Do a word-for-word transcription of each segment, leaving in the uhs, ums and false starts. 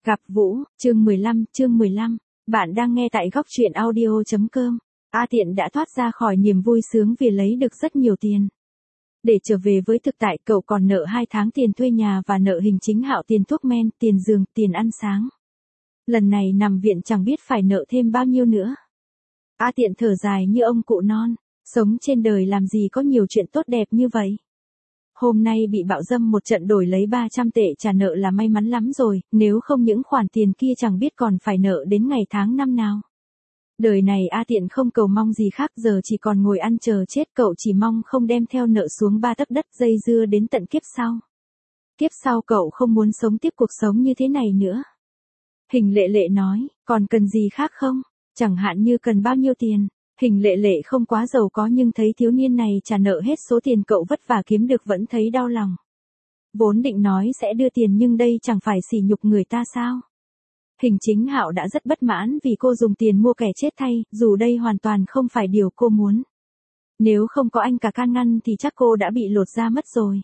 Gặp Vũ, chương mười lăm, chương mười lăm. Bạn đang nghe tại góc truyện audio chấm com. A Tiện đã thoát ra khỏi niềm vui sướng vì lấy được rất nhiều tiền. Để trở về với thực tại, cậu còn nợ hai tháng tiền thuê nhà và nợ Hình Chính Hạo tiền thuốc men, tiền giường, tiền ăn sáng. Lần này nằm viện chẳng biết phải nợ thêm bao nhiêu nữa. A Tiện thở dài như ông cụ non, sống trên đời làm gì có nhiều chuyện tốt đẹp như vậy. Hôm nay bị bạo dâm một trận đổi lấy ba trăm tệ trả nợ là may mắn lắm rồi, nếu không những khoản tiền kia chẳng biết còn phải nợ đến ngày tháng năm nào. Đời này A Tiện không cầu mong gì khác, giờ chỉ còn ngồi ăn chờ chết, cậu chỉ mong không đem theo nợ xuống ba tấc đất dây dưa đến tận kiếp sau. Kiếp sau cậu không muốn sống tiếp cuộc sống như thế này nữa. Hình Lệ Lệ nói, còn cần gì khác không? Chẳng hạn như cần bao nhiêu tiền? Hình Lệ Lệ không quá giàu có nhưng thấy thiếu niên này trả nợ hết số tiền cậu vất vả kiếm được vẫn thấy đau lòng. Vốn định nói sẽ đưa tiền nhưng đây chẳng phải sỉ nhục người ta sao? Hình Chính Hạo đã rất bất mãn vì cô dùng tiền mua kẻ chết thay, dù đây hoàn toàn không phải điều cô muốn. Nếu không có anh cả can ngăn thì chắc cô đã bị lột da mất rồi.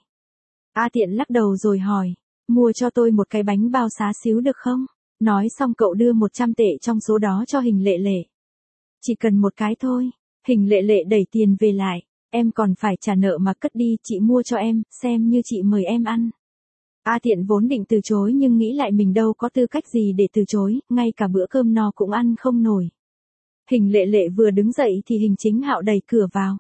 A Tiện lắc đầu rồi hỏi, mua cho tôi một cái bánh bao xá xíu được không? Nói xong cậu đưa một trăm tệ trong số đó cho Hình Lệ Lệ. Chỉ cần một cái thôi. Hình Lệ Lệ đẩy tiền về lại, em còn phải trả nợ mà cất đi, chị mua cho em, xem như chị mời em ăn. A Tiện vốn định từ chối nhưng nghĩ lại mình đâu có tư cách gì để từ chối, ngay cả bữa cơm no cũng ăn không nổi. Hình Lệ Lệ vừa đứng dậy thì Hình Chính Hạo đẩy cửa vào.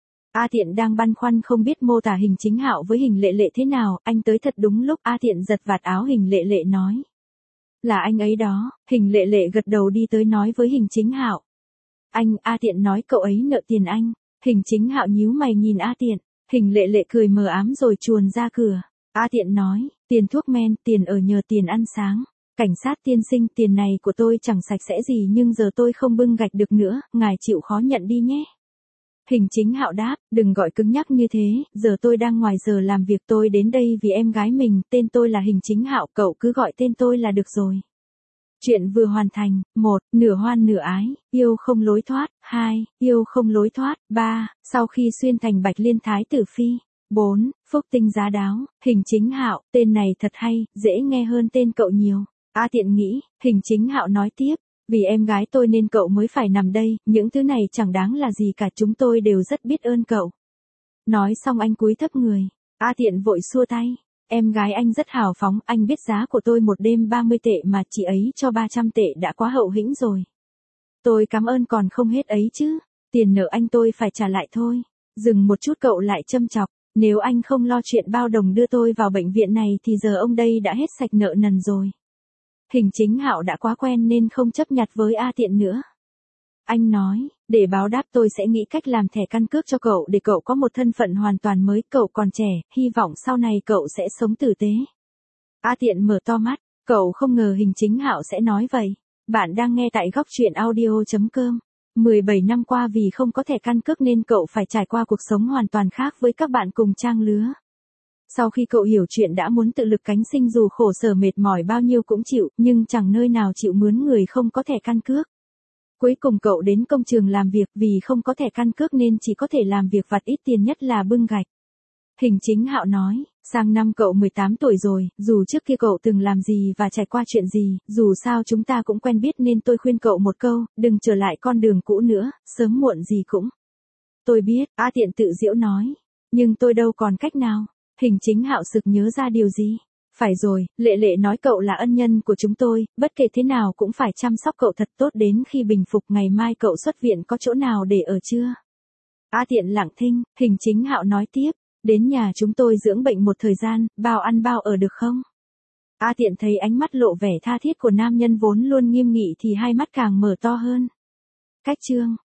A Tiện đang băn khoăn không biết mô tả Hình Chính Hạo với Hình Lệ Lệ thế nào, anh tới thật đúng lúc. A Tiện giật vạt áo Hình Lệ Lệ nói, là anh ấy đó. Hình Lệ Lệ gật đầu đi tới nói với Hình Chính Hạo. Anh, A Tiện nói cậu ấy nợ tiền anh. Hình Chính Hạo nhíu mày nhìn A Tiện. Hình Lệ Lệ cười mờ ám rồi chuồn ra cửa. A Tiện nói, tiền thuốc men, tiền ở nhờ, tiền ăn sáng. Cảnh sát tiên sinh, tiền này của tôi chẳng sạch sẽ gì nhưng giờ tôi không bưng gạch được nữa, ngài chịu khó nhận đi nhé. Hình Chính Hạo đáp, đừng gọi cứng nhắc như thế, giờ tôi đang ngoài giờ làm việc, tôi đến đây vì em gái mình, tên tôi là Hình Chính Hạo, cậu cứ gọi tên tôi là được rồi. Chuyện vừa hoàn thành. Một. Nửa hoan nửa ái, yêu không lối thoát. Hai. Yêu không lối thoát. Ba. Sau khi xuyên thành Bạch Liên Thái Tử Phi. Bốn. Phúc tinh giá đáo. Hình Chính Hạo, tên này thật hay, dễ nghe hơn tên cậu nhiều. A Tiện nghĩ. Hình Chính Hạo nói tiếp, vì em gái tôi nên cậu mới phải nằm đây, những thứ này chẳng đáng là gì cả, chúng tôi đều rất biết ơn cậu. Nói xong anh cúi thấp người. A Tiện vội xua tay. Em gái anh rất hào phóng, anh biết giá của tôi một đêm ba mươi tệ mà chị ấy cho ba trăm tệ đã quá hậu hĩnh rồi. Tôi cảm ơn còn không hết ấy chứ, tiền nợ anh tôi phải trả lại thôi. Dừng một chút cậu lại châm chọc, nếu anh không lo chuyện bao đồng đưa tôi vào bệnh viện này thì giờ ông đây đã hết sạch nợ nần rồi. Hình Chính Hạo đã quá quen nên không chấp nhặt với A Tiện nữa. Anh nói, để báo đáp tôi sẽ nghĩ cách làm thẻ căn cước cho cậu để cậu có một thân phận hoàn toàn mới, cậu còn trẻ, hy vọng sau này cậu sẽ sống tử tế. A Tiện mở to mắt, cậu không ngờ Hình Chính Hạo sẽ nói vậy. Bạn đang nghe tại góc truyện audio chấm com. mười bảy năm qua vì không có thẻ căn cước nên cậu phải trải qua cuộc sống hoàn toàn khác với các bạn cùng trang lứa. Sau khi cậu hiểu chuyện đã muốn tự lực cánh sinh dù khổ sở mệt mỏi bao nhiêu cũng chịu, nhưng chẳng nơi nào chịu mướn người không có thẻ căn cước. Cuối cùng cậu đến công trường làm việc, vì không có thẻ căn cước nên chỉ có thể làm việc vặt ít tiền nhất là bưng gạch. Hình Chính Hạo nói, sang năm cậu mười tám tuổi rồi, dù trước kia cậu từng làm gì và trải qua chuyện gì, dù sao chúng ta cũng quen biết nên tôi khuyên cậu một câu, đừng trở lại con đường cũ nữa, sớm muộn gì cũng. Tôi biết, A Tiện tự giễu nói, nhưng tôi đâu còn cách nào. Hình Chính Hạo sực nhớ ra điều gì. Phải rồi, Lệ Lệ nói cậu là ân nhân của chúng tôi, bất kể thế nào cũng phải chăm sóc cậu thật tốt đến khi bình phục, ngày mai cậu xuất viện có chỗ nào để ở chưa? A Tiện lặng thinh. Hình Chính Hạo nói tiếp, đến nhà chúng tôi dưỡng bệnh một thời gian, bao ăn bao ở được không? A Tiện thấy ánh mắt lộ vẻ tha thiết của nam nhân vốn luôn nghiêm nghị thì hai mắt càng mở to hơn. Cách chương.